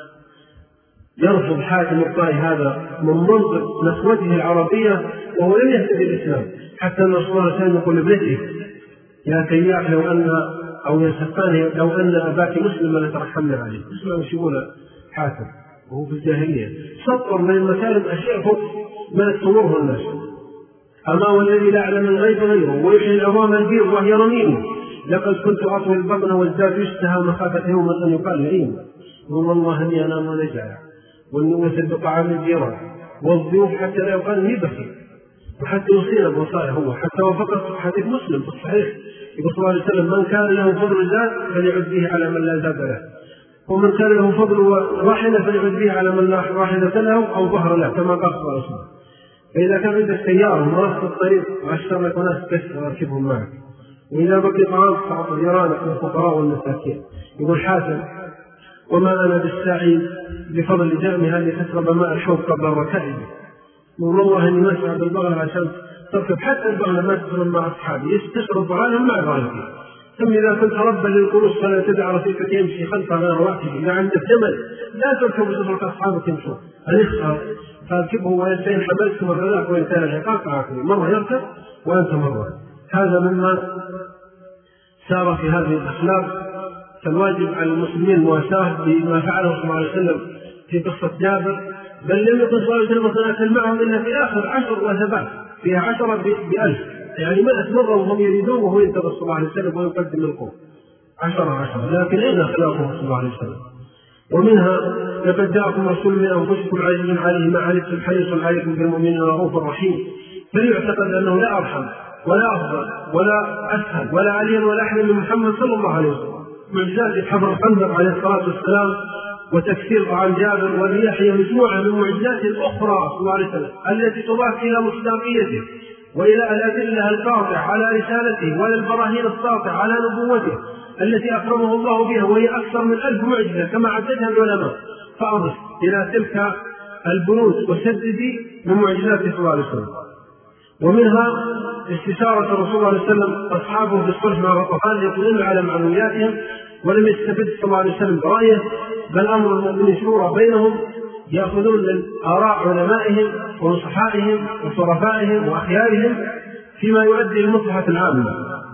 يرفض حاكم الطائي هذا من منطق نخوته العربية وهو لم يهتدي الإسلام، حتى أن رسول الله كان يقول لابنته يا كياح لو أن أو يا سفاني لو أن أباك مسلما لترحمنا عليه. اسمعوا ايش يقول حاكم وهو في الجاهلية، سطر من المكارم أشياء فوق ما تمره الناس. أما والذي لا أعلم الغيب غيره ويحيي العظام البيض وهي رميم لقد كنت أطوي البطن والزاد يشتهى مخافة يوما أن يقال لئيم. والله إني أنام ونجاع والنوة بطعام الجيران والضيوف حتى لا يقال إني بخيل وحتى يصير بوصايا هو حتى وفقط حديث مسلم في الصحيح يقول صلى الله عليه وسلم من كان له فضل زاد فليعد به على من لا زاد له، ومن كان له فضل راحلة فليعد به على من لا راحلة له أو ظهر له كما قال صلى الله عليه وسلم. فإذا كان عندك سيارة ومرت في الطريق وعشر لك ناس كسر واركبهم معك، وإذا بقي طعام فأعطي جيرانك والفقراء والمساكين. يقول حاتم وما أنا بالسعي بفضل جامي هذه تشرب ماء الحوض قبل الركائب. والله إني ما سعد البغلة عشان تركب حتى البغلة ما تشرب مع أصحابي تشرب بغالهم مع بغلتي. ثم إذا كنت ربا للقروش فلا تدع رفيقك يمشي خلفها غير واحد. إذا عندك جمل لا تركب وتترك أصحابك يمشون الإخطار فاركبه وإن حملتم الرلاق وإن كان العقاق عاقل مرة يركب وأنت مرة. هذا مما سار في هذه الأخلاق. فالواجب على المسلمين المواساة بما فعله صلى الله عليه وسلم في قصة جابر، بل لم يكن صلى الله عليه وسلم يتناكل معهم إلا في آخر عشر وثبات فيها عشرة بألف، يعني مئة مرة وهم يريدون وهو ينتظر صلى الله عليه وسلم ويقدم القوم عشرة عشرة، لكن أين أخلاقه صلى الله عليه وسلم؟ ومنها لقد جاءكم رسول من أنفسكم عزيز عليه ما عنتم حريص عليكم بالمؤمنين رؤوف رحيم. فليعتقد أنه لا أرحم ولا أفضل ولا أسهل ولا علي ولا أحلم من محمد صلى الله عليه وسلم. معجزات حفر الخندق عليه الصلاة والسلام وتكسير طعام جابر وليحيى مجموعة من معجزات الأخرى صلى الله عليه وسلم التي تضاف إلى مصداقيته وإلى الأدلة القاطعة على رسالته وإلى البراهين الساطعة على نبوته التي أكرمه الله بها، وهي أكثر من ألف معجزة كما عددها العلماء. فأضف إلى تلك البنود وسددي من معجزاته صلى الله عليه وسلم. ومنها استشارة الرسول صلى الله عليه وسلم أصحابه بالصلح مع غطفان يقولون على معنوياتهم ولم يستفد صلى الله عليه وسلم برأيه، بل أمر المؤمنين شورى بينهم يأخذون من آراء علمائهم ونصحائهم وصرفائهم وأخيارهم فيما يؤدي للمصلحة العامة،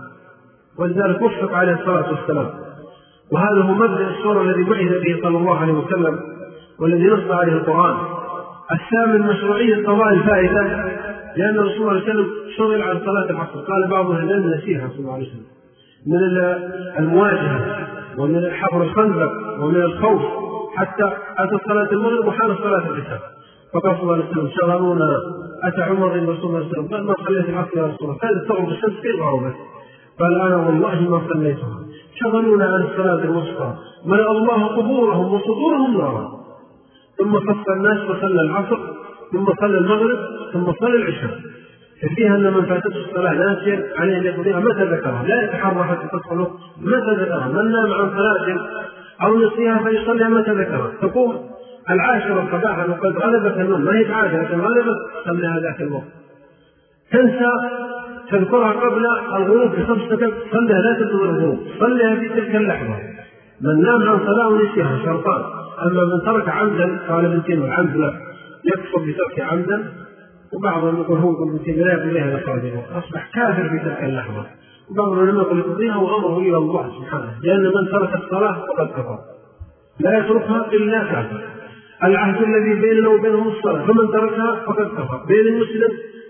ولذلك وفق عليه الصلاة والسلام. وهذا هو مبدأ الشورى الذي بعث به صلى الله عليه وسلم والذي نص عليه القرآن. الثامن مشروعية القضاء الفائتة، لأن الرسول صلى الله عليه وسلم شغل عن صلاة العصر، قال بعضهم لم نسيها صلى الله عليه وسلم من المواجهة ومن حفر الخندق ومن الخوف حتى أتى صلاة المغرب وحان صلاة العشاء، فقال صلى الله عليه وسلم شغلونا. أتى عمر بن رسول الله صلى الله عليه وسلم قال ما صليت العصر يا رسول الله، كانت تغرب الشمس في غروبه، قال أنا والله ما صليتها، شغلونا عن الصلاة الوسطى ملأ الله قبورهم وصدورهم نارا. ثم صف الناس وصلى العصر ثم صلى المغرب ثم صلى العشاء، فيها أن من فاتته الصلاة ناسيا عليه أن يقضيها متى ذكرها، لا يتحرى حتى تدخله متى ذكرها. من نام عن صلاة أو نسيها فيصليها متى ذكرها. تقوم العاشرة صباحا وقد غلبت النوم، ما هي عاشرة لكن غلبت صليها ذاك الوقت. تنسى تذكرها قبل الغروب بخمس دقائق صليها لا تنتظر الغروب، صليها في تلك اللحظة. من نام عن صلاة ونسيها شرطان، أما من ترك عمدا قال ابن تيمية العمد لا يكفر بترك عمدا، وبعضهم يقول هو ابن تيمية لا يقول لها لصالحه أصبح كافر في تلك اللحظة، وبعضهم لم يقل يقضيها وأمره إلى الله سبحانه، لأن من ترك الصلاة فقد كفر لا يتركها إلا كافر. العهد الذي بيننا وبينهم الصلاة، فمن تركها فقد كفر. بين المسلم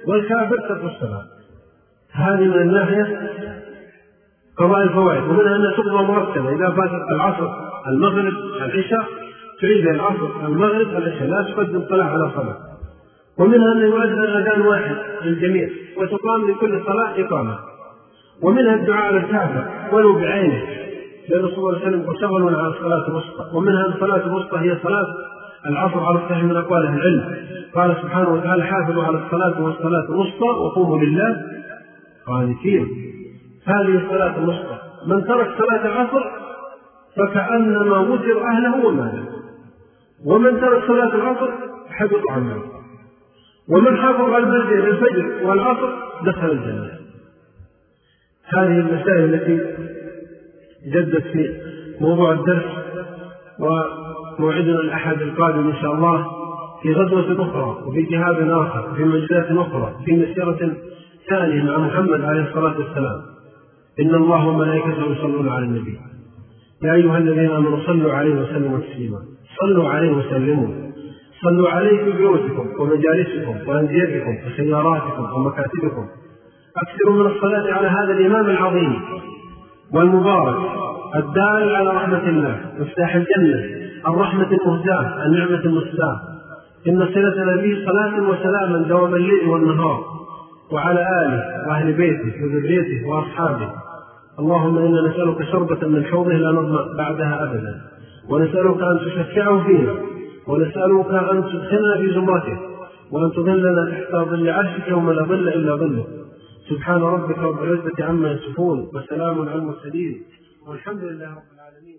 والكافر ترك الصلاة. هذه من الناحية قضاء الفوائد، ومنها أن تقضى مرتبة، إذا فاتت العصر المغرب العشاء تعيد العصر المغرب العشاء، لا تقدم صلاة على صلاة. ومنها أن يؤذن أذان واحد للجميع وتقام لكل صلاة إقامة. ومنها الدعاء للكافر ولو بعينه، لأن صلى الله عليه وسلم وشغل على الصلاة الوسطى. ومنها الصلاة الوسطى هي صلاة العصر على الصحيح من أقوال أهل العلم، قال سبحانه وتعالى حافظوا على الصلاة والصلاة الوسطى وقوموا لله قانتين. هذه الصلاة الوسطى، من ترك صلاة العصر فكأنما وتر أهله وماله، ومن ترك صلاة العصر حبط عمله، ومن حافظ على البلد الفجر والعصر دخل الجنة. هذه المسائل التي جدت في موضوع الدرس، وموعدنا الأحد القادم إن شاء الله في غزوة أخرى وفي جهاد آخر وفي مجلات أخرى في مسيرة ثانية مع محمد عليه الصلاة والسلام. إن الله وملائكته يصلون على النبي يا أيها الذين آمنوا صلوا عليه وسلموا تسليما. صلوا عليه وسلموا، صلوا عليه في بيوتكم ومجالسكم وأنديتكم وسياراتكم ومكاتبكم. أكثروا من الصلاة على هذا الإمام العظيم والمبارك الدال على رحمة الله مفتاح الجنة، الرحمة المهداة، النعمة المسداة. إن صلتنا به صلاة وسلاما دوام الليل والنهار، وعلى آله وأهل بيته وذريته وأصحابه. اللهم إنا نسألك شربة من حوضه لا نظمأ بعدها أبدا، ونسألك أن تشفعه فينا، ونسألك أن تدخلنا في زمرته، وأن تظلنا تحت ظل عرشك يوم لا ظل إلا ظله. سبحان ربك رب العزة عما يصفون، وسلام على المرسلين، والحمد لله رب العالمين.